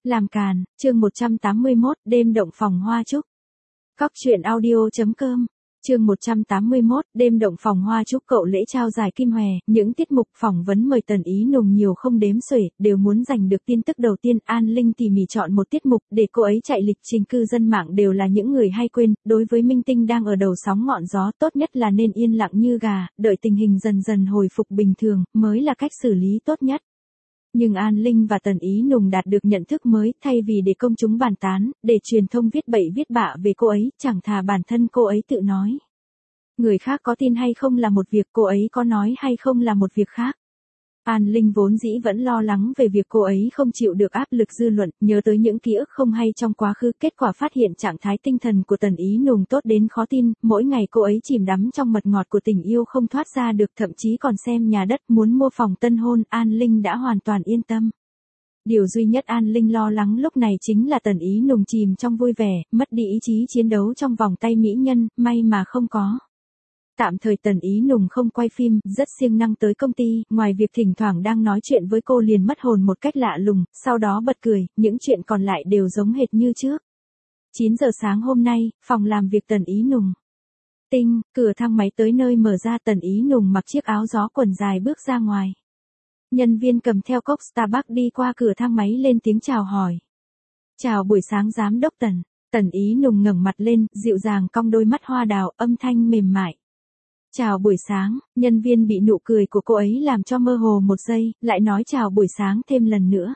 Làm càn, chương 181, đêm động phòng hoa trúc. Cóc truyện audio.com. Chương 181, đêm động phòng hoa trúc cậu lễ trao giải Kim Hòe, những tiết mục phỏng vấn mời Tần Ý Nùng nhiều không đếm xuể, đều muốn giành được tin tức đầu tiên. An Linh tỉ mỉ chọn một tiết mục để cô ấy chạy lịch trình, cư dân mạng đều là những người hay quên, đối với minh tinh đang ở đầu sóng ngọn gió, tốt nhất là nên yên lặng như gà, đợi tình hình dần dần hồi phục bình thường, mới là cách xử lý tốt nhất. Nhưng An Linh và Tần Ý Nùng đạt được nhận thức mới, thay vì để công chúng bàn tán, để truyền thông viết bậy viết bạ về cô ấy, chẳng thà bản thân cô ấy tự nói. Người khác có tin hay không là một việc, cô ấy có nói hay không là một việc khác. An Linh vốn dĩ vẫn lo lắng về việc cô ấy không chịu được áp lực dư luận, nhớ tới những ký ức không hay trong quá khứ, kết quả phát hiện trạng thái tinh thần của Tần Ý Nùng tốt đến khó tin, mỗi ngày cô ấy chìm đắm trong mật ngọt của tình yêu không thoát ra được, thậm chí còn xem nhà đất muốn mua phòng tân hôn. An Linh đã hoàn toàn yên tâm. Điều duy nhất An Linh lo lắng lúc này chính là Tần Ý Nùng chìm trong vui vẻ, mất đi ý chí chiến đấu trong vòng tay mỹ nhân, may mà không có. Tạm thời Tần Ý Nùng không quay phim, rất siêng năng tới công ty, ngoài việc thỉnh thoảng đang nói chuyện với cô liền mất hồn một cách lạ lùng, sau đó bật cười, những chuyện còn lại đều giống hệt như trước. 9 giờ sáng hôm nay, phòng làm việc Tần Ý Nùng. Tinh, cửa thang máy tới nơi mở ra, Tần Ý Nùng mặc chiếc áo gió quần dài bước ra ngoài. Nhân viên cầm theo cốc Starbucks đi qua cửa thang máy lên tiếng chào hỏi. Chào buổi sáng giám đốc Tần. Tần Ý Nùng ngẩng mặt lên, dịu dàng cong đôi mắt hoa đào, âm thanh mềm mại. Chào buổi sáng, nhân viên bị nụ cười của cô ấy làm cho mơ hồ một giây, lại nói chào buổi sáng thêm lần nữa.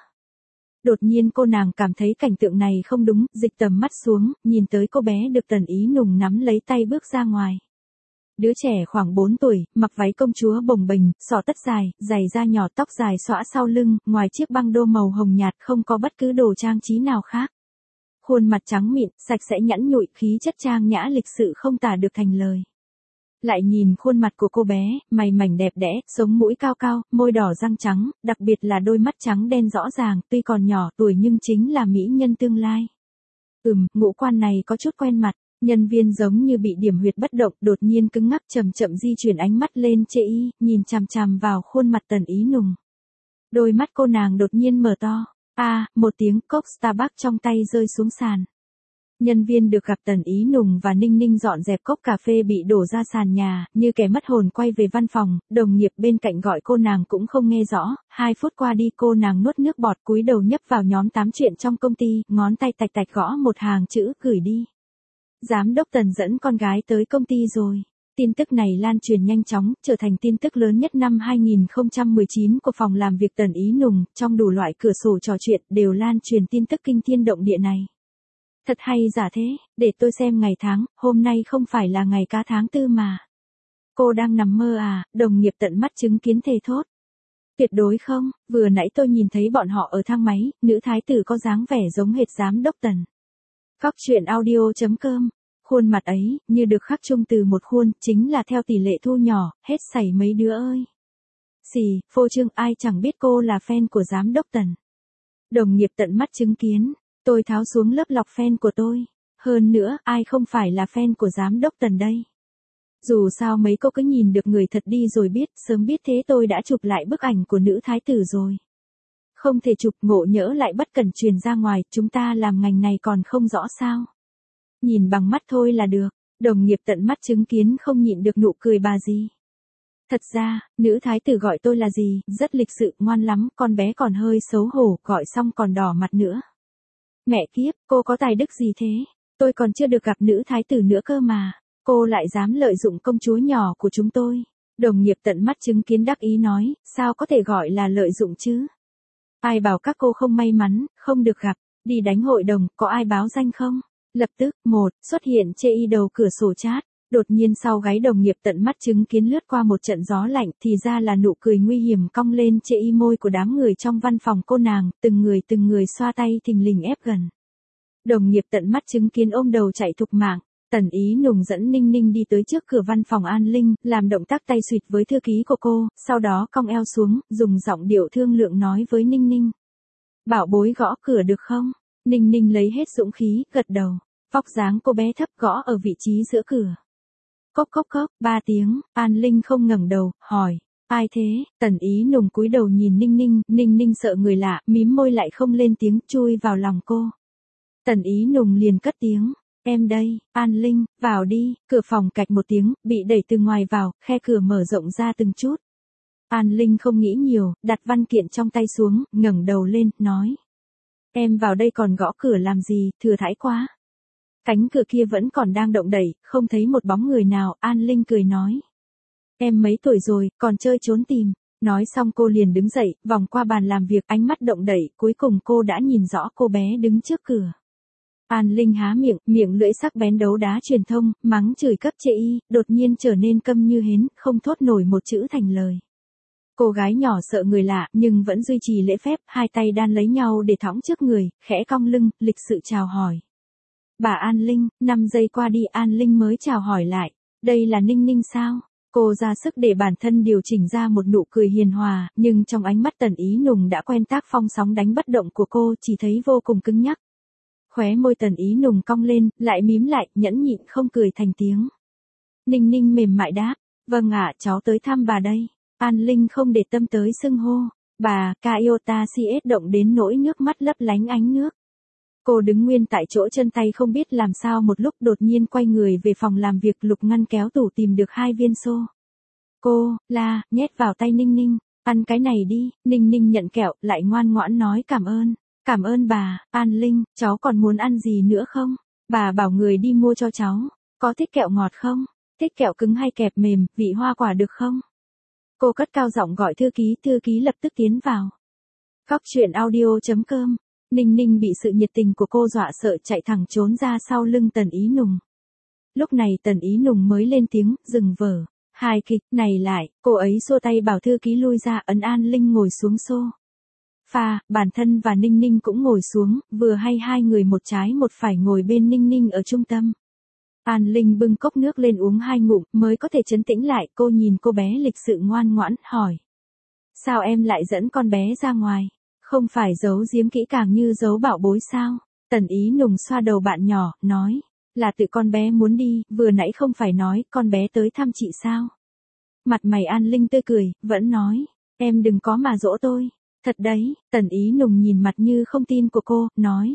Đột nhiên cô nàng cảm thấy cảnh tượng này không đúng, dịch tầm mắt xuống, nhìn tới cô bé được Tần Ý Nùng nắm lấy tay bước ra ngoài. Đứa trẻ khoảng 4 tuổi, mặc váy công chúa bồng bềnh, xỏ tất dài, giày da nhỏ, tóc dài xõa sau lưng, ngoài chiếc băng đô màu hồng nhạt không có bất cứ đồ trang trí nào khác. Khuôn mặt trắng mịn, sạch sẽ nhẵn nhụi, khí chất trang nhã lịch sự không tả được thành lời. Lại nhìn khuôn mặt của cô bé, mày mảnh đẹp đẽ, sống mũi cao cao, môi đỏ răng trắng, đặc biệt là đôi mắt trắng đen rõ ràng, tuy còn nhỏ tuổi nhưng chính là mỹ nhân tương lai. Ngũ quan này có chút quen mặt. Nhân viên giống như bị điểm huyệt bất động, đột nhiên cứng ngắc, chậm chậm di chuyển ánh mắt lên chê y, nhìn chằm chằm vào khuôn mặt Tần Ý Nùng. Đôi mắt cô nàng đột nhiên mở to. Một tiếng, cốc Starbucks trong tay rơi xuống sàn. Nhân viên được gặp Tần Ý Nùng và Ninh Ninh dọn dẹp cốc cà phê bị đổ ra sàn nhà, như kẻ mất hồn quay về văn phòng, đồng nghiệp bên cạnh gọi cô nàng cũng không nghe rõ, 2 phút qua đi cô nàng nuốt nước bọt, cúi đầu nhấp vào nhóm tám chuyện trong công ty, ngón tay tạch tạch gõ một hàng chữ, gửi đi. Giám đốc Tần dẫn con gái tới công ty rồi. Tin tức này lan truyền nhanh chóng, trở thành tin tức lớn nhất năm 2019 của phòng làm việc Tần Ý Nùng, trong đủ loại cửa sổ trò chuyện đều lan truyền tin tức kinh thiên động địa này. Thật hay giả thế, để tôi xem ngày tháng, hôm nay không phải là ngày cá tháng 4 mà. Cô đang nằm mơ à, đồng nghiệp tận mắt chứng kiến thề thốt. Tuyệt đối không, vừa nãy tôi nhìn thấy bọn họ ở thang máy, nữ thái tử có dáng vẻ giống hệt giám đốc Tần. Cóc truyện audio.com. Khuôn mặt ấy, như được khắc chung từ một khuôn, chính là theo tỷ lệ thu nhỏ, hết sảy mấy đứa ơi. Xì, phô trương, ai chẳng biết cô là fan của giám đốc Tần. Đồng nghiệp tận mắt chứng kiến, tôi tháo xuống lớp lọc fan của tôi. Hơn nữa, ai không phải là fan của giám đốc Tần đây. Dù sao mấy cô cứ nhìn được người thật đi rồi biết, sớm biết thế tôi đã chụp lại bức ảnh của nữ thái tử rồi. Không thể chụp, ngộ nhỡ lại bất cẩn truyền ra ngoài, chúng ta làm ngành này còn không rõ sao. Nhìn bằng mắt thôi là được, đồng nghiệp tận mắt chứng kiến không nhịn được nụ cười bà gì. Thật ra, nữ thái tử gọi tôi là gì, rất lịch sự, ngoan lắm, con bé còn hơi xấu hổ, gọi xong còn đỏ mặt nữa. Mẹ kiếp, cô có tài đức gì thế, tôi còn chưa được gặp nữ thái tử nữa cơ mà, cô lại dám lợi dụng công chúa nhỏ của chúng tôi. Đồng nghiệp tận mắt chứng kiến đắc ý nói, sao có thể gọi là lợi dụng chứ? Ai bảo các cô không may mắn, không được gặp, đi đánh hội đồng, có ai báo danh không? Lập tức, xuất hiện chê y đầu cửa sổ chat, đột nhiên sau gáy đồng nghiệp tận mắt chứng kiến lướt qua một trận gió lạnh, thì ra là nụ cười nguy hiểm cong lên chê y môi của đám người trong văn phòng cô nàng, từng người xoa tay thình lình ép gần. Đồng nghiệp tận mắt chứng kiến ôm đầu chạy thục mạng. Tần Ý Nùng dẫn Ninh Ninh đi tới trước cửa văn phòng An Linh, làm động tác tay xuyệt với thư ký của cô, sau đó cong eo xuống, dùng giọng điệu thương lượng nói với Ninh Ninh. Bảo bối gõ cửa được không? Ninh Ninh lấy hết dũng khí, gật đầu. Vóc dáng cô bé thấp, gõ ở vị trí giữa cửa. Cốc cốc cốc, 3 tiếng, An Linh không ngẩng đầu, hỏi. Ai thế? Tần Ý Nùng cúi đầu nhìn Ninh Ninh, Ninh Ninh sợ người lạ, mím môi lại không lên tiếng, chui vào lòng cô. Tần Ý Nùng liền cất tiếng, em đây, An Linh, vào đi, cửa phòng cạch một tiếng, bị đẩy từ ngoài vào, khe cửa mở rộng ra từng chút. An Linh không nghĩ nhiều, đặt văn kiện trong tay xuống, ngẩng đầu lên, nói. Em vào đây còn gõ cửa làm gì, thừa thãi quá. Cánh cửa kia vẫn còn đang động đẩy, không thấy một bóng người nào, An Linh cười nói. Em mấy tuổi rồi, còn chơi trốn tìm. Nói xong cô liền đứng dậy, vòng qua bàn làm việc, ánh mắt động đẩy, cuối cùng cô đã nhìn rõ cô bé đứng trước cửa. An Linh há miệng, miệng lưỡi sắc bén đấu đá truyền thông, mắng chửi cấp chê y, đột nhiên trở nên câm như hến, không thốt nổi một chữ thành lời. Cô gái nhỏ sợ người lạ, nhưng vẫn duy trì lễ phép, hai tay đan lấy nhau để thõng trước người, khẽ cong lưng, lịch sự chào hỏi. Bà An Linh, 5 giây qua đi An Linh mới chào hỏi lại. Đây là Ninh Ninh sao? Cô ra sức để bản thân điều chỉnh ra một nụ cười hiền hòa, nhưng trong ánh mắt Tần Ý Nùng đã quen tác phong sóng đánh bất động của cô, chỉ thấy vô cùng cứng nhắc. Khóe môi Tần Ý Nùng cong lên, lại mím lại, nhẫn nhịn không cười thành tiếng. Ninh Ninh mềm mại đáp, vâng ạ, cháu tới thăm bà đây. An Linh không để tâm tới xưng hô, bà, Kaiota CS động đến nỗi nước mắt lấp lánh ánh nước. Cô đứng nguyên tại chỗ, chân tay không biết làm sao, một lúc đột nhiên quay người về phòng làm việc, lục ngăn kéo tủ tìm được 2 viên xô. Cô, la, nhét vào tay Ninh Ninh, ăn cái này đi. Ninh Ninh nhận kẹo, lại ngoan ngoãn nói cảm ơn bà. An Linh, cháu còn muốn ăn gì nữa không? Bà bảo người đi mua cho cháu, có thích kẹo ngọt không? Thích kẹo cứng hay kẹp mềm, vị hoa quả được không? Cô cất cao giọng gọi thư ký lập tức tiến vào. Cóc truyện audio.com. Ninh Ninh bị sự nhiệt tình của cô dọa sợ, chạy thẳng trốn ra sau lưng Tần Ý Nùng. Lúc này Tần Ý Nùng mới lên tiếng, dừng vở. Hài kịch này lại, cô ấy xua tay bảo thư ký lui ra, ấn An Linh ngồi xuống xô. Bản thân và Ninh Ninh cũng ngồi xuống, vừa hay hai người một trái một phải ngồi bên Ninh Ninh ở trung tâm. An Linh bưng cốc nước lên uống 2 ngụm, mới có thể trấn tĩnh lại, cô nhìn cô bé lịch sự ngoan ngoãn, hỏi. Sao em lại dẫn con bé ra ngoài? Không phải giấu giếm kỹ càng như giấu bảo bối sao? Tần Ý Nùng xoa đầu bạn nhỏ, nói. Là tự con bé muốn đi, vừa nãy không phải nói, con bé tới thăm chị sao? Mặt mày An Linh tươi cười, vẫn nói. Em đừng có mà dỗ tôi. Thật đấy, Tần Ý Nùng nhìn mặt như không tin của cô, nói.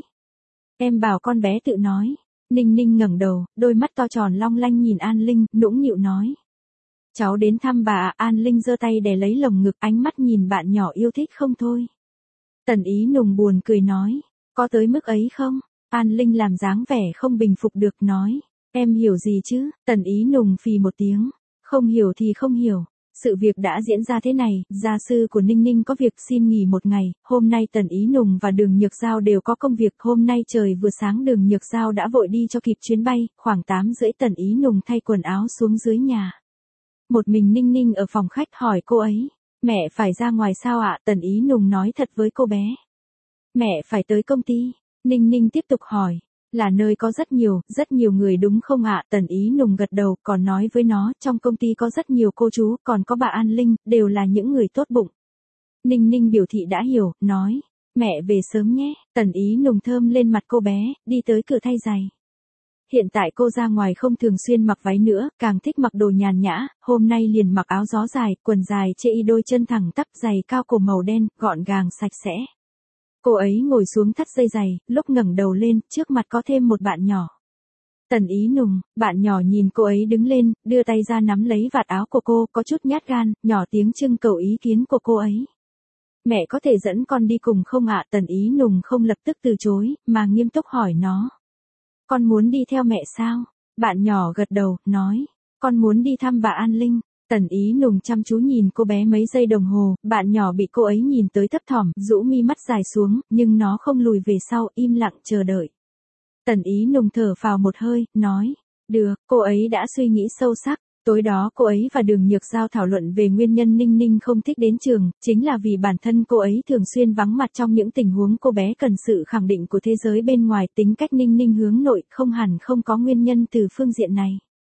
Em bảo con bé tự nói. Ninh Ninh ngẩng đầu, đôi mắt to tròn long lanh nhìn An Linh, nũng nịu nói. Cháu đến thăm bà ạ. An Linh giơ tay đè lấy lồng ngực, ánh mắt nhìn bạn nhỏ yêu thích không thôi. Tần Ý Nùng buồn cười nói. Có tới mức ấy không? An Linh làm dáng vẻ không bình phục được, nói. Em hiểu gì chứ? Tần Ý Nùng phì một tiếng. Không hiểu thì không hiểu. Sự việc đã diễn ra thế này, gia sư của Ninh Ninh có việc xin nghỉ một ngày, hôm nay Tần Ý Nùng và Đường Nhược Giao đều có công việc, hôm nay trời vừa sáng Đường Nhược Giao đã vội đi cho kịp chuyến bay, khoảng 8:30 Tần Ý Nùng thay quần áo xuống dưới nhà. Một mình Ninh Ninh ở phòng khách hỏi cô ấy, mẹ phải ra ngoài sao ạ? Tần Ý Nùng nói thật với cô bé. Mẹ phải tới công ty. Ninh Ninh tiếp tục hỏi. Là nơi có rất nhiều người đúng không ạ? Tần Ý Nùng gật đầu, còn nói với nó, trong công ty có rất nhiều cô chú, còn có bà An Linh, đều là những người tốt bụng. Ninh Ninh biểu thị đã hiểu, nói, mẹ về sớm nhé. Tần Ý Nùng thơm lên mặt cô bé, đi tới cửa thay giày. Hiện tại cô ra ngoài không thường xuyên mặc váy nữa, càng thích mặc đồ nhàn nhã, hôm nay liền mặc áo gió dài, quần dài chê y, đôi chân thẳng tắp, giày cao cổ màu đen, gọn gàng sạch sẽ. Cô ấy ngồi xuống thắt dây giày, lúc ngẩng đầu lên, trước mặt có thêm một bạn nhỏ. Tần Ý Nùng, bạn nhỏ nhìn cô ấy đứng lên, đưa tay ra nắm lấy vạt áo của cô, có chút nhát gan, nhỏ tiếng trưng cầu ý kiến của cô ấy. Mẹ có thể dẫn con đi cùng không ạ? Tần Ý Nùng không lập tức từ chối, mà nghiêm túc hỏi nó. Con muốn đi theo mẹ sao? Bạn nhỏ gật đầu, nói. Con muốn đi thăm bà An Linh. Tần Ý Nùng chăm chú nhìn cô bé mấy giây đồng hồ, bạn nhỏ bị cô ấy nhìn tới thấp thỏm, rũ mi mắt dài xuống, nhưng nó không lùi về sau, im lặng chờ đợi. Tần Ý Nùng thở phào một hơi, nói. Được, cô ấy đã suy nghĩ sâu sắc. Tối đó cô ấy và Đường Nhược Giao thảo luận về nguyên nhân Ninh Ninh không thích đến trường, chính là vì bản thân cô ấy thường xuyên vắng mặt trong những tình huống cô bé cần sự khẳng định của thế giới bên ngoài, tính cách Ninh Ninh hướng nội, không hẳn không có nguyên nhân từ phương diện này.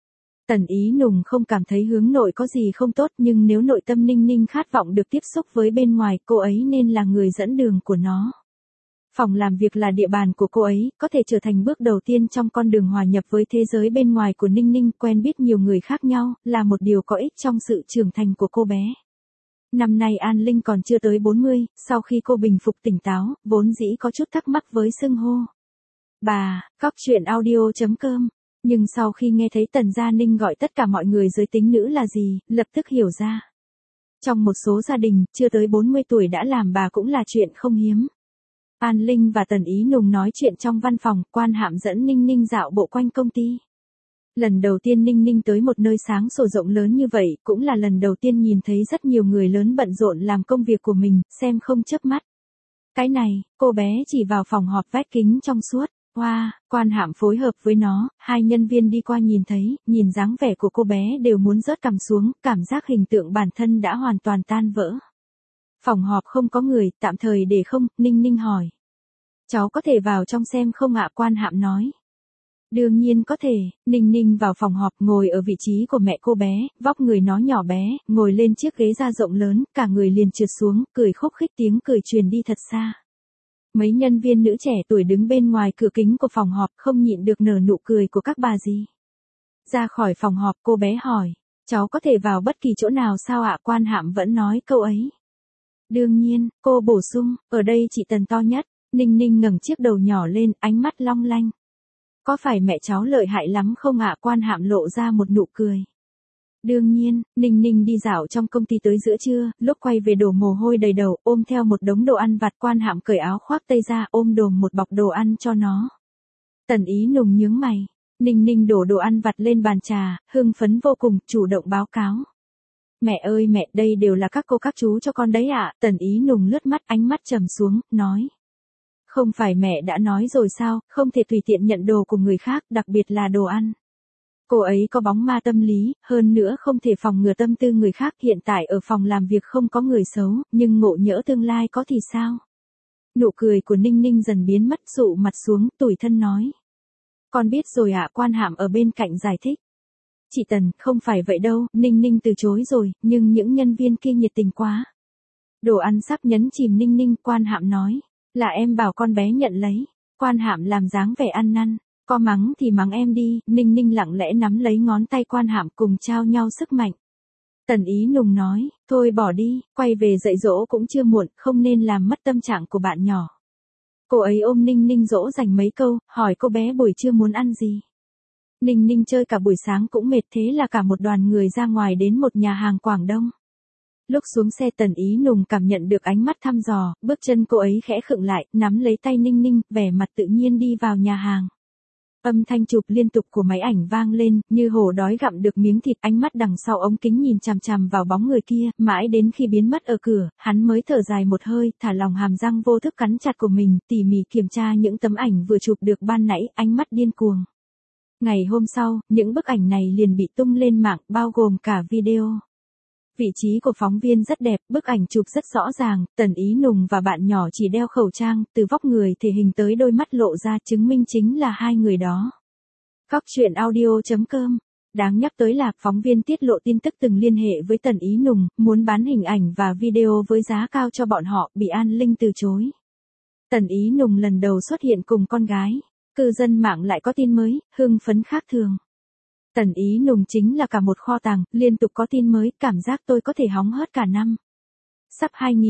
Tần Ý Nùng không cảm thấy hướng nội có gì không tốt, nhưng nếu nội tâm Ninh Ninh khát vọng được tiếp xúc với bên ngoài, cô ấy nên là người dẫn đường của nó. Phòng làm việc là địa bàn của cô ấy, có thể trở thành bước đầu tiên trong con đường hòa nhập với thế giới bên ngoài của Ninh Ninh, quen biết nhiều người khác nhau, là một điều có ích trong sự trưởng thành của cô bé. Năm nay An Linh còn chưa tới 40, sau khi cô bình phục tỉnh táo, vốn dĩ có chút thắc mắc với xưng hô bà, cóc truyện audio.com. Nhưng sau khi nghe thấy Tần Gia Ninh gọi tất cả mọi người giới tính nữ là gì, lập tức hiểu ra. Trong một số gia đình, chưa tới 40 tuổi đã làm bà cũng là chuyện không hiếm. An Linh và Tần Ý Nùng nói chuyện trong văn phòng, Quan Hạm dẫn Ninh Ninh dạo bộ quanh công ty. Lần đầu tiên Ninh Ninh tới một nơi sáng sủa rộng lớn như vậy, cũng là lần đầu tiên nhìn thấy rất nhiều người lớn bận rộn làm công việc của mình, xem không chớp mắt. Cái này, cô bé chỉ vào phòng họp vách kính trong suốt. Wow, Quan Hạm phối hợp với nó, hai nhân viên đi qua nhìn thấy, nhìn dáng vẻ của cô bé đều muốn rớt cằm xuống, cảm giác hình tượng bản thân đã hoàn toàn tan vỡ. Phòng họp không có người, tạm thời để không, Ninh Ninh hỏi. Cháu có thể vào trong xem không ạ? Quan Hạm nói. Đương nhiên có thể, Ninh Ninh vào phòng họp ngồi ở vị trí của mẹ cô bé, vóc người nó nhỏ bé, ngồi lên chiếc ghế da rộng lớn, cả người liền trượt xuống, cười khúc khích tiếng cười truyền đi thật xa. Mấy nhân viên nữ trẻ tuổi đứng bên ngoài cửa kính của phòng họp không nhịn được nở nụ cười của các bà gì. Ra khỏi phòng họp cô bé hỏi, cháu có thể vào bất kỳ chỗ nào sao ạ? Quan Hạm vẫn nói câu ấy. Đương nhiên, cô bổ sung, ở đây chị Tần to nhất. Ninh Ninh ngẩng chiếc đầu nhỏ lên, ánh mắt long lanh. Có phải mẹ cháu lợi hại lắm không ạ? Quan Hạm lộ ra một nụ cười. Đương nhiên, Ninh Ninh đi dạo trong công ty tới giữa trưa, lúc quay về đổ mồ hôi đầy đầu, ôm theo một đống đồ ăn vặt. Quan Hạm cởi áo khoác tây ra, ôm đồm một bọc đồ ăn cho nó. Tần Ý Nùng nhướng mày. Ninh Ninh đổ đồ ăn vặt lên bàn trà, hưng phấn vô cùng, chủ động báo cáo. Mẹ ơi mẹ, đây đều là các cô các chú cho con đấy ạ. Tần Ý Nùng lướt mắt, ánh mắt trầm xuống, nói. Không phải mẹ đã nói rồi sao, không thể tùy tiện nhận đồ của người khác, đặc biệt là đồ ăn. Cô ấy có bóng ma tâm lý, hơn nữa không thể phòng ngừa tâm tư người khác. Hiện tại ở phòng làm việc không có người xấu, nhưng ngộ nhỡ tương lai có thì sao? Nụ cười của Ninh Ninh dần biến mất, dụ mặt xuống, tủi thân nói. Con biết rồi ạ. Quan Hạm ở bên cạnh giải thích. Chị Tần, không phải vậy đâu. Ninh Ninh từ chối rồi, nhưng những nhân viên kia nhiệt tình quá. Đồ ăn sắp nhấn chìm Ninh Ninh. Quan Hạm nói. Là em bảo con bé nhận lấy. Quan Hạm làm dáng vẻ ăn năn. Có mắng thì mắng em đi. Ninh Ninh lặng lẽ nắm lấy ngón tay Quan Hạm cùng trao nhau sức mạnh. Tần Ý Nùng nói, thôi bỏ đi, quay về dạy dỗ cũng chưa muộn, không nên làm mất tâm trạng của bạn nhỏ. Cô ấy ôm Ninh Ninh dỗ dành mấy câu, hỏi cô bé buổi trưa muốn ăn gì. Ninh Ninh chơi cả buổi sáng cũng mệt, thế là cả một đoàn người ra ngoài đến một nhà hàng Quảng Đông. Lúc xuống xe Tần Ý Nùng cảm nhận được ánh mắt thăm dò, bước chân cô ấy khẽ khựng lại, nắm lấy tay Ninh Ninh, vẻ mặt tự nhiên đi vào nhà hàng. Âm thanh chụp liên tục của máy ảnh vang lên, như hổ đói gặm được miếng thịt, ánh mắt đằng sau ống kính nhìn chằm chằm vào bóng người kia, mãi đến khi biến mất ở cửa, hắn mới thở dài một hơi, thả lòng hàm răng vô thức cắn chặt của mình, tỉ mỉ kiểm tra những tấm ảnh vừa chụp được ban nãy, ánh mắt điên cuồng. Ngày hôm sau, những bức ảnh này liền bị tung lên mạng, bao gồm cả video. Vị trí của phóng viên rất đẹp, bức ảnh chụp rất rõ ràng, Tần Ý Nùng và bạn nhỏ chỉ đeo khẩu trang, từ vóc người thể hình tới đôi mắt lộ ra chứng minh chính là hai người đó. Cóc truyện audio.com. Đáng nhắc tới là phóng viên tiết lộ tin tức từng liên hệ với Tần Ý Nùng, muốn bán hình ảnh và video với giá cao cho bọn họ, bị An Linh từ chối. Tần Ý Nùng lần đầu xuất hiện cùng con gái, cư dân mạng lại có tin mới, hưng phấn khác thường. Tần Ý Nùng chính là cả một kho tàng, liên tục có tin mới, cảm giác tôi có thể hóng hớt cả năm. Sắp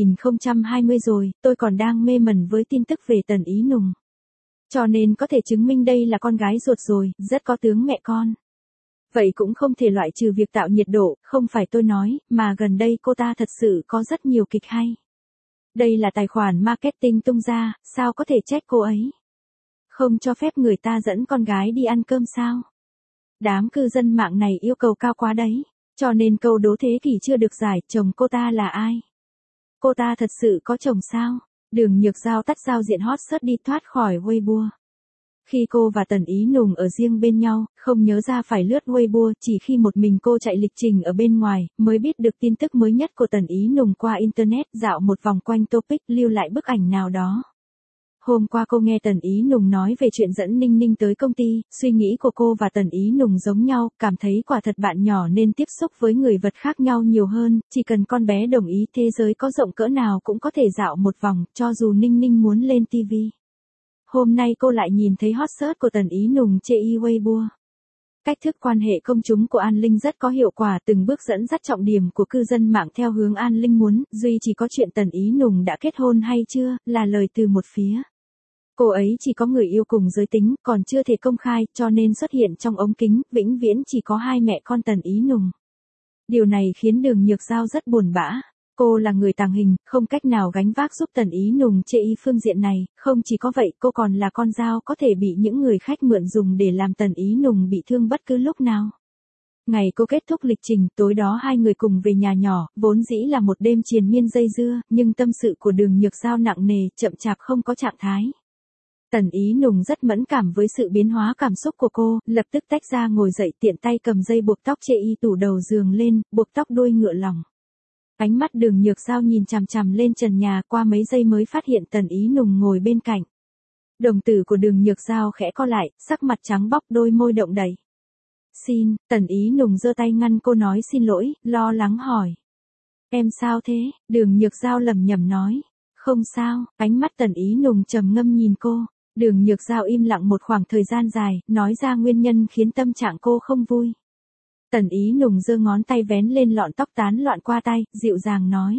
2020 rồi, tôi còn đang mê mẩn với tin tức về Tần Ý Nùng. Cho nên có thể chứng minh đây là con gái ruột rồi, rất có tướng mẹ con. Vậy cũng không thể loại trừ việc tạo nhiệt độ, không phải tôi nói, mà gần đây cô ta thật sự có rất nhiều kịch hay. Đây là tài khoản marketing tung ra, sao có thể trách cô ấy? Không cho phép người ta dẫn con gái đi ăn cơm sao? Đám cư dân mạng này yêu cầu cao quá đấy, cho nên câu đố thế kỷ chưa được giải, chồng cô ta là ai? Cô ta thật sự có chồng sao? Đường Nhược Giao tắt giao diện hot search đi thoát khỏi Weibo. Khi cô và Tần Ý Nùng ở riêng bên nhau, không nhớ ra phải lướt Weibo, chỉ khi một mình cô chạy lịch trình ở bên ngoài, mới biết được tin tức mới nhất của Tần Ý Nùng qua Internet, dạo một vòng quanh topic, lưu lại bức ảnh nào đó. Hôm qua cô nghe Tần Ý Nùng nói về chuyện dẫn Ninh Ninh tới công ty, suy nghĩ của cô và Tần Ý Nùng giống nhau, cảm thấy quả thật bạn nhỏ nên tiếp xúc với người vật khác nhau nhiều hơn, chỉ cần con bé đồng ý, thế giới có rộng cỡ nào cũng có thể dạo một vòng, cho dù Ninh Ninh muốn lên TV. Hôm nay cô lại nhìn thấy hot search của Tần Ý Nùng chê Weibo. Cách thức quan hệ công chúng của An Linh rất có hiệu quả, từng bước dẫn dắt trọng điểm của cư dân mạng theo hướng An Linh muốn, duy chỉ có chuyện Tần Ý Nùng đã kết hôn hay chưa, là lời từ một phía. Cô ấy chỉ có người yêu cùng giới tính, còn chưa thể công khai, cho nên xuất hiện trong ống kính, vĩnh viễn chỉ có hai mẹ con Tần Ý Nùng. Điều này khiến Đường Nhược Giao rất buồn bã. Cô là người tàng hình, không cách nào gánh vác giúp Tần Ý Nùng chê y phương diện này, không chỉ có vậy, cô còn là con dao có thể bị những người khách mượn dùng để làm Tần Ý Nùng bị thương bất cứ lúc nào. Ngày cô kết thúc lịch trình, tối đó hai người cùng về nhà nhỏ, vốn dĩ là một đêm triền miên dây dưa, nhưng tâm sự của Đường Nhược Giao nặng nề, chậm chạp không có trạng thái. Tần Ý Nùng rất mẫn cảm với sự biến hóa cảm xúc của cô, lập tức tách ra ngồi dậy, tiện tay cầm dây buộc tóc chê y tủ đầu giường lên, buộc tóc đuôi ngựa lòng. Ánh mắt Đường Nhược Giao nhìn chằm chằm lên trần nhà, qua mấy giây mới phát hiện Tần Ý Nùng ngồi bên cạnh. Đồng tử của Đường Nhược Giao khẽ co lại, sắc mặt trắng bóc, đôi môi động đậy. Xin, Tần Ý Nùng giơ tay ngăn cô nói xin lỗi, lo lắng hỏi. Em sao thế? Đường Nhược Giao lẩm nhẩm nói. Không sao. Ánh mắt Tần Ý Nùng trầm ngâm nhìn cô. Đường Nhược Giao im lặng một khoảng thời gian dài, nói ra nguyên nhân khiến tâm trạng cô không vui. Tần Ý Nùng giơ ngón tay vén lên lọn tóc tán loạn qua tay, dịu dàng nói.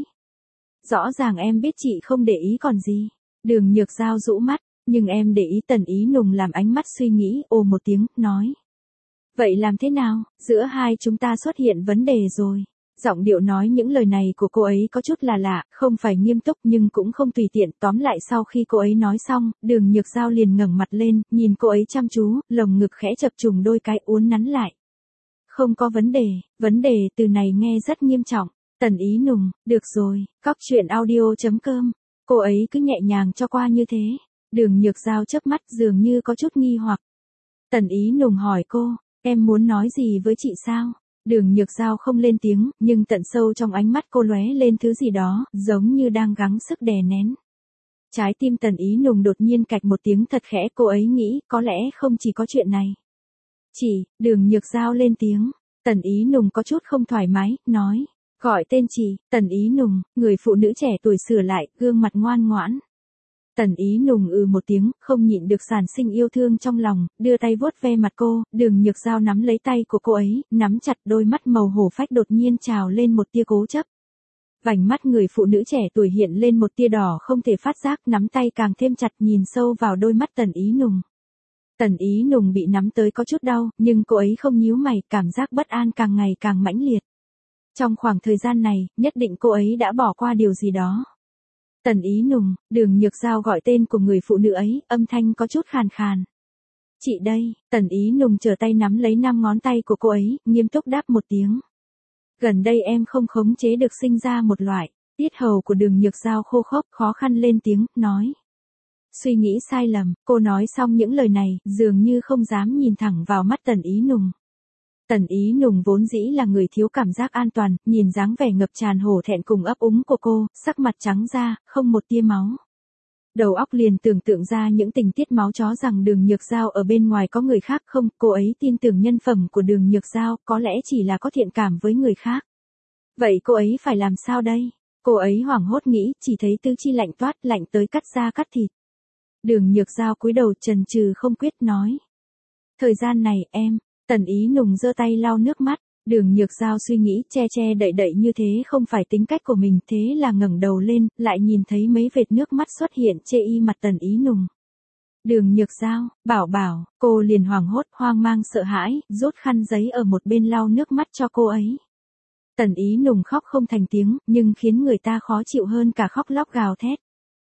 Rõ ràng em biết chị không để ý còn gì. Đường Nhược Giao rũ mắt, nhưng em để ý. Tần Ý Nùng làm ánh mắt suy nghĩ, ồ một tiếng, nói. Vậy làm thế nào, giữa hai chúng ta xuất hiện vấn đề rồi. Giọng điệu nói những lời này của cô ấy có chút là lạ, không phải nghiêm túc nhưng cũng không tùy tiện. Tóm lại sau khi cô ấy nói xong, Đường Nhược Giao liền ngẩng mặt lên, nhìn cô ấy chăm chú, lồng ngực khẽ chập trùng đôi cái, uốn nắn lại. Không có vấn đề từ này nghe rất nghiêm trọng. Tần Ý Nùng, được rồi, cóc truyện audio.com. Cô ấy cứ nhẹ nhàng cho qua như thế. Đường Nhược Giao chớp mắt dường như có chút nghi hoặc. Tần Ý Nùng hỏi cô, em muốn nói gì với chị sao? Đường Nhược Giao không lên tiếng, nhưng tận sâu trong ánh mắt cô lóe lên thứ gì đó, giống như đang gắng sức đè nén. Trái tim Tần Ý Nùng đột nhiên cạch một tiếng thật khẽ, cô ấy nghĩ, có lẽ không chỉ có chuyện này. Chị, Đường Nhược Giao lên tiếng. Tần Ý Nùng có chút không thoải mái, nói. Gọi tên chị. Tần Ý Nùng, người phụ nữ trẻ tuổi sửa lại, gương mặt ngoan ngoãn. Tần Ý Nùng một tiếng, không nhịn được sản sinh yêu thương trong lòng, đưa tay vuốt ve mặt cô. Đường Nhược Giao nắm lấy tay của cô ấy, nắm chặt, đôi mắt màu hổ phách đột nhiên trào lên một tia cố chấp. Vành mắt người phụ nữ trẻ tuổi hiện lên một tia đỏ không thể phát giác, nắm tay càng thêm chặt, nhìn sâu vào đôi mắt Tần Ý Nùng. Tần Ý Nùng bị nắm tới có chút đau, nhưng cô ấy không nhíu mày, cảm giác bất an càng ngày càng mãnh liệt. Trong khoảng thời gian này, nhất định cô ấy đã bỏ qua điều gì đó. Tần Ý Nùng, Đường Nhược Giao gọi tên của người phụ nữ ấy, âm thanh có chút khàn khàn. Chị đây. Tần Ý Nùng trở tay nắm lấy 5 ngón tay của cô ấy, nghiêm túc đáp một tiếng. Gần đây em không khống chế được sinh ra một loại. Tiết hầu của Đường Nhược Giao khô khốc, khó khăn lên tiếng, nói. Suy nghĩ sai lầm, cô nói xong những lời này, dường như không dám nhìn thẳng vào mắt Tần Ý Nùng. Tần Ý Nùng vốn dĩ là người thiếu cảm giác an toàn, nhìn dáng vẻ ngập tràn hổ thẹn cùng ấp úng của cô, sắc mặt trắng ra, không một tia máu. Đầu óc liền tưởng tượng ra những tình tiết máu chó rằng Đường Nhược Giao ở bên ngoài có người khác không, cô ấy tin tưởng nhân phẩm của Đường Nhược Giao, có lẽ chỉ là có thiện cảm với người khác. Vậy cô ấy phải làm sao đây? Cô ấy hoảng hốt nghĩ, chỉ thấy tứ chi lạnh toát, lạnh tới cắt da cắt thịt. Đường Nhược Giao cúi đầu chần chừ không quyết nói. Thời gian này, em. Tần Ý Nùng giơ tay lau nước mắt. Đường Nhược Giao suy nghĩ, che che đậy đậy như thế không phải tính cách của mình, thế là ngẩng đầu lên, lại nhìn thấy mấy vệt nước mắt xuất hiện chê y mặt Tần Ý Nùng. Đường Nhược Giao, bảo, cô liền hoảng hốt, hoang mang sợ hãi, rút khăn giấy ở một bên lau nước mắt cho cô ấy. Tần Ý Nùng khóc không thành tiếng, nhưng khiến người ta khó chịu hơn cả khóc lóc gào thét.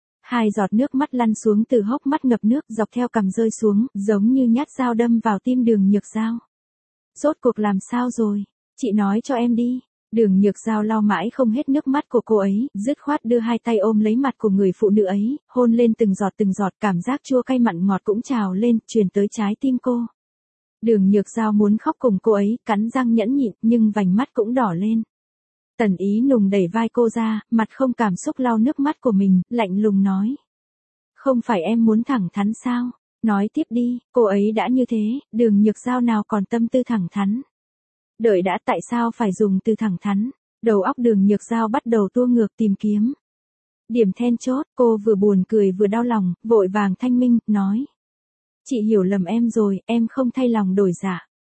2 giọt nước mắt lăn xuống từ hốc mắt ngập nước, dọc theo cằm rơi xuống, giống như nhát dao đâm vào tim Đường Nhược Giao. Rốt cuộc làm sao rồi? Chị nói cho em đi. Đường Nhược Giao lau mãi không hết nước mắt của cô ấy, dứt khoát đưa 2 tay ôm lấy mặt của người phụ nữ ấy, hôn lên từng giọt, cảm giác chua cay mặn ngọt cũng trào lên, truyền tới trái tim cô. Đường Nhược Giao muốn khóc cùng cô ấy, cắn răng nhẫn nhịn, nhưng vành mắt cũng đỏ lên. Tần Ý Nùng đẩy vai cô ra, mặt không cảm xúc lau nước mắt của mình, lạnh lùng nói. Không phải em muốn thẳng thắn sao? Nói tiếp đi, cô ấy đã như thế, Đường Nhược Giao nào còn tâm tư thẳng thắn. Đợi đã, tại sao phải dùng từ thẳng thắn? Đầu óc Đường Nhược Giao bắt đầu tua ngược tìm kiếm. Điểm then chốt, cô vừa buồn cười vừa đau lòng, vội vàng thanh minh, nói. Chị hiểu lầm em rồi, em không thay lòng đổi dạ.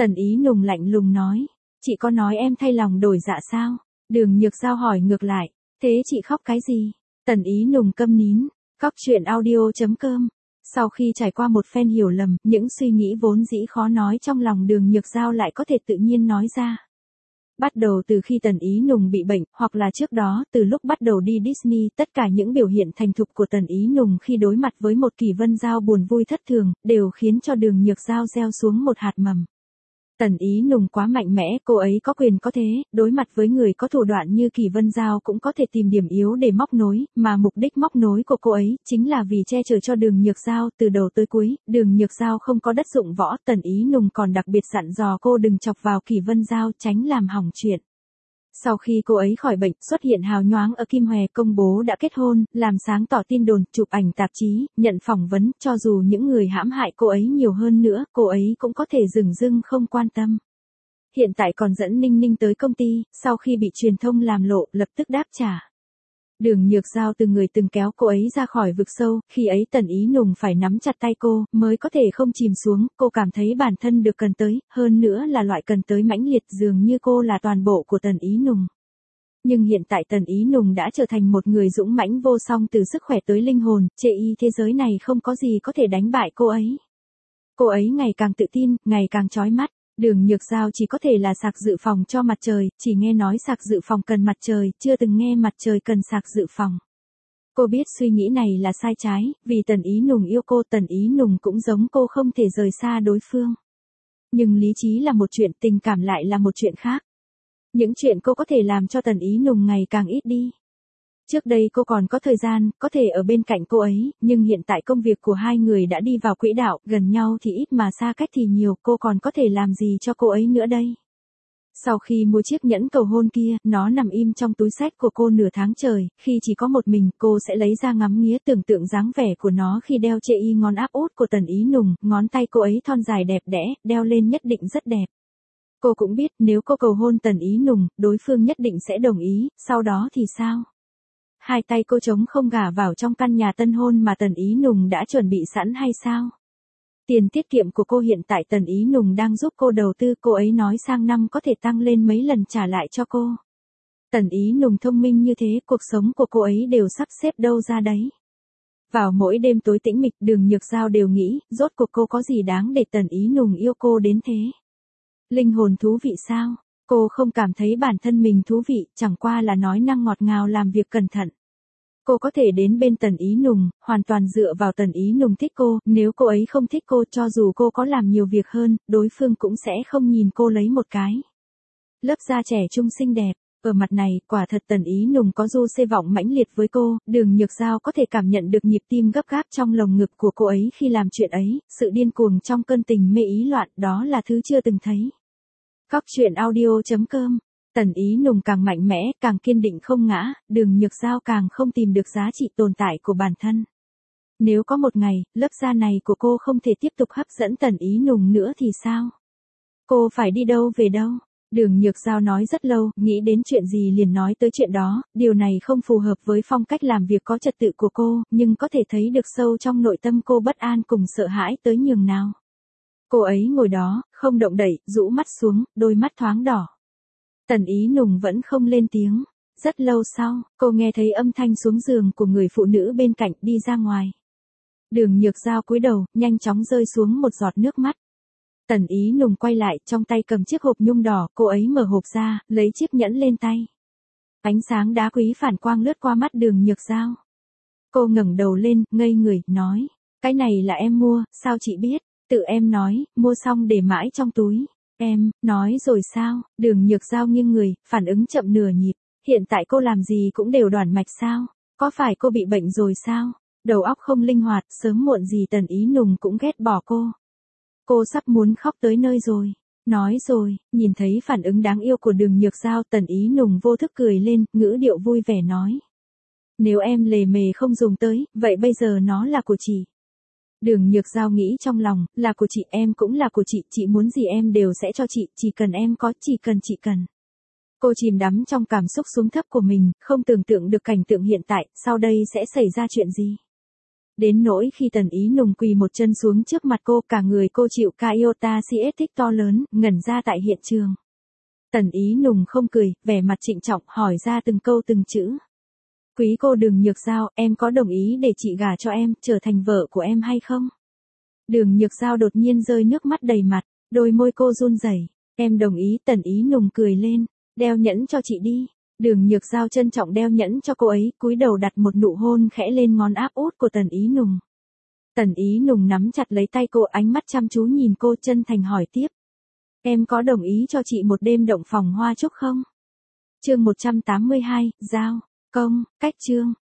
Tần Ý Nùng lạnh lùng nói. Chị có nói em thay lòng đổi dạ sao? Đường Nhược Giao hỏi ngược lại. Thế chị khóc cái gì? Tần Ý Nùng câm nín. Cóc truyện audio.com. Sau khi trải qua một phen hiểu lầm, những suy nghĩ vốn dĩ khó nói trong lòng Đường Nhược Giao lại có thể tự nhiên nói ra. Bắt đầu từ khi Tần Ý Nùng bị bệnh, hoặc là trước đó, từ lúc bắt đầu đi Disney, tất cả những biểu hiện thành thục của Tần Ý Nùng khi đối mặt với một Kỳ Vân Giao buồn vui thất thường, đều khiến cho Đường Nhược Giao gieo xuống một hạt mầm. Tần Ý Nùng quá mạnh mẽ, cô ấy có quyền có thế, đối mặt với người có thủ đoạn như Kỳ Vân Giao cũng có thể tìm điểm yếu để móc nối, mà mục đích móc nối của cô ấy chính là vì che chở cho Đường Nhược Giao từ đầu tới cuối. Đường Nhược Giao không có đất dụng võ, Tần Ý Nùng còn đặc biệt dặn dò cô đừng chọc vào Kỳ Vân Giao, tránh làm hỏng chuyện. Sau khi cô ấy khỏi bệnh, xuất hiện hào nhoáng ở Kim Hòe, công bố đã kết hôn, làm sáng tỏ tin đồn, chụp ảnh tạp chí, nhận phỏng vấn, cho dù những người hãm hại cô ấy nhiều hơn nữa, cô ấy cũng có thể dửng dưng không quan tâm. Hiện tại còn dẫn Ninh Ninh tới công ty, sau khi bị truyền thông làm lộ, lập tức đáp trả. Đường Nhược Giao từng người từng kéo cô ấy ra khỏi vực sâu, khi ấy Tần Ý Nùng phải nắm chặt tay cô, mới có thể không chìm xuống, cô cảm thấy bản thân được cần tới, hơn nữa là loại cần tới mãnh liệt, dường như cô là toàn bộ của Tần Ý Nùng. Nhưng hiện tại Tần Ý Nùng đã trở thành một người dũng mãnh vô song từ sức khỏe tới linh hồn, chê y thế giới này không có gì có thể đánh bại cô ấy. Cô ấy ngày càng tự tin, ngày càng chói mắt. Đường Nhược Giao chỉ có thể là sạc dự phòng cho mặt trời, chỉ nghe nói sạc dự phòng cần mặt trời, chưa từng nghe mặt trời cần sạc dự phòng. Cô biết suy nghĩ này là sai trái, vì Tần Ý Nùng yêu cô, Tần Ý Nùng cũng giống cô không thể rời xa đối phương. Nhưng lý trí là một chuyện, tình cảm lại là một chuyện khác. Những chuyện cô có thể làm cho Tần Ý Nùng ngày càng ít đi. Trước đây cô còn có thời gian, có thể ở bên cạnh cô ấy, nhưng hiện tại công việc của hai người đã đi vào quỹ đạo, gần nhau thì ít mà xa cách thì nhiều, cô còn có thể làm gì cho cô ấy nữa đây? Sau khi mua chiếc nhẫn cầu hôn kia, nó nằm im trong túi xách của cô nửa tháng trời, khi chỉ có một mình, cô sẽ lấy ra ngắm nghía tưởng tượng dáng vẻ của nó khi đeo chê y ngón áp út của Tần Ý Nùng, ngón tay cô ấy thon dài đẹp đẽ, đeo lên nhất định rất đẹp. Cô cũng biết, nếu cô cầu hôn Tần Ý Nùng, đối phương nhất định sẽ đồng ý, sau đó thì sao? Hai tay cô trống không gả vào trong căn nhà tân hôn mà Tần Ý Nùng đã chuẩn bị sẵn hay sao? Tiền tiết kiệm của cô hiện tại Tần Ý Nùng đang giúp cô đầu tư, cô ấy nói sang năm có thể tăng lên mấy lần trả lại cho cô. Tần Ý Nùng thông minh như thế, cuộc sống của cô ấy đều sắp xếp đâu ra đấy. Vào mỗi đêm tối tĩnh mịch, Đường Nhược Giao đều nghĩ, rốt cuộc cô có gì đáng để Tần Ý Nùng yêu cô đến thế? Linh hồn thú vị sao? Cô không cảm thấy bản thân mình thú vị, chẳng qua là nói năng ngọt ngào làm việc cẩn thận. Cô có thể đến bên Tần Ý Nùng, hoàn toàn dựa vào Tần Ý Nùng thích cô, nếu cô ấy không thích cô, cho dù cô có làm nhiều việc hơn, đối phương cũng sẽ không nhìn cô lấy một cái. Lớp da trẻ trung xinh đẹp, ở mặt này, quả thật Tần Ý Nùng có du xê vọng mãnh liệt với cô, Đường Nhược Giao có thể cảm nhận được nhịp tim gấp gáp trong lồng ngực của cô ấy khi làm chuyện ấy, sự điên cuồng trong cơn tình mê ý loạn, đó là thứ chưa từng thấy. Cóc truyện audio.com. Tần Ý Nùng càng mạnh mẽ, càng kiên định không ngã, Đường Nhược Giao càng không tìm được giá trị tồn tại của bản thân. Nếu có một ngày, lớp da này của cô không thể tiếp tục hấp dẫn Tần Ý Nùng nữa thì sao? Cô phải đi đâu về đâu? Đường Nhược Giao nói rất lâu, nghĩ đến chuyện gì liền nói tới chuyện đó, điều này không phù hợp với phong cách làm việc có trật tự của cô, nhưng có thể thấy được sâu trong nội tâm cô bất an cùng sợ hãi tới nhường nào. Cô ấy ngồi đó, không động đậy, rũ mắt xuống, đôi mắt thoáng đỏ. Tần Ý Nùng vẫn không lên tiếng. Rất lâu sau, cô nghe thấy âm thanh xuống giường của người phụ nữ bên cạnh đi ra ngoài. Đường Nhược Giao cúi đầu, nhanh chóng rơi xuống một giọt nước mắt. Tần Ý Nùng quay lại, trong tay cầm chiếc hộp nhung đỏ, cô ấy mở hộp ra, lấy chiếc nhẫn lên tay. Ánh sáng đá quý phản quang lướt qua mắt Đường Nhược Giao. Cô ngẩng đầu lên, ngây người, nói, cái này là em mua, sao chị biết? Tự em nói, mua xong để mãi trong túi. Em, nói rồi sao? Đường Nhược Giao nghiêng người, phản ứng chậm nửa nhịp. Hiện tại cô làm gì cũng đều đoản mạch sao? Có phải cô bị bệnh rồi sao? Đầu óc không linh hoạt, sớm muộn gì Tần Ý Nùng cũng ghét bỏ cô. Cô sắp muốn khóc tới nơi rồi. Nói rồi, nhìn thấy phản ứng đáng yêu của Đường Nhược Giao, Tần Ý Nùng vô thức cười lên, ngữ điệu vui vẻ nói. Nếu em lề mề không dùng tới, vậy bây giờ nó là của chị. Đường Nhược Giao nghĩ trong lòng, là của chị, em cũng là của chị muốn gì em đều sẽ cho chị, chỉ cần em có, chỉ cần chị cần. Cô chìm đắm trong cảm xúc xuống thấp của mình, không tưởng tượng được cảnh tượng hiện tại, sau đây sẽ xảy ra chuyện gì. Đến nỗi khi Tần Ý Nùng quỳ một chân xuống trước mặt cô, cả người cô chịu ca iota siết to lớn, ngẩn ra tại hiện trường. Tần Ý Nùng không cười, vẻ mặt trịnh trọng hỏi ra từng câu từng chữ. Quý cô Đường Nhược Giao, em có đồng ý để chị gả cho em, trở thành vợ của em hay không? Đường Nhược Giao đột nhiên rơi nước mắt đầy mặt, đôi môi cô run rẩy. Em đồng ý. Tần Ý Nùng cười lên, đeo nhẫn cho chị đi. Đường Nhược Giao trân trọng đeo nhẫn cho cô ấy, cúi đầu đặt một nụ hôn khẽ lên ngón áp út của Tần Ý Nùng. Tần Ý Nùng nắm chặt lấy tay cô, ánh mắt chăm chú nhìn cô, chân thành hỏi tiếp. Em có đồng ý cho chị một đêm động phòng hoa trúc không? Chương 182, Giao, Công, Cách Chương.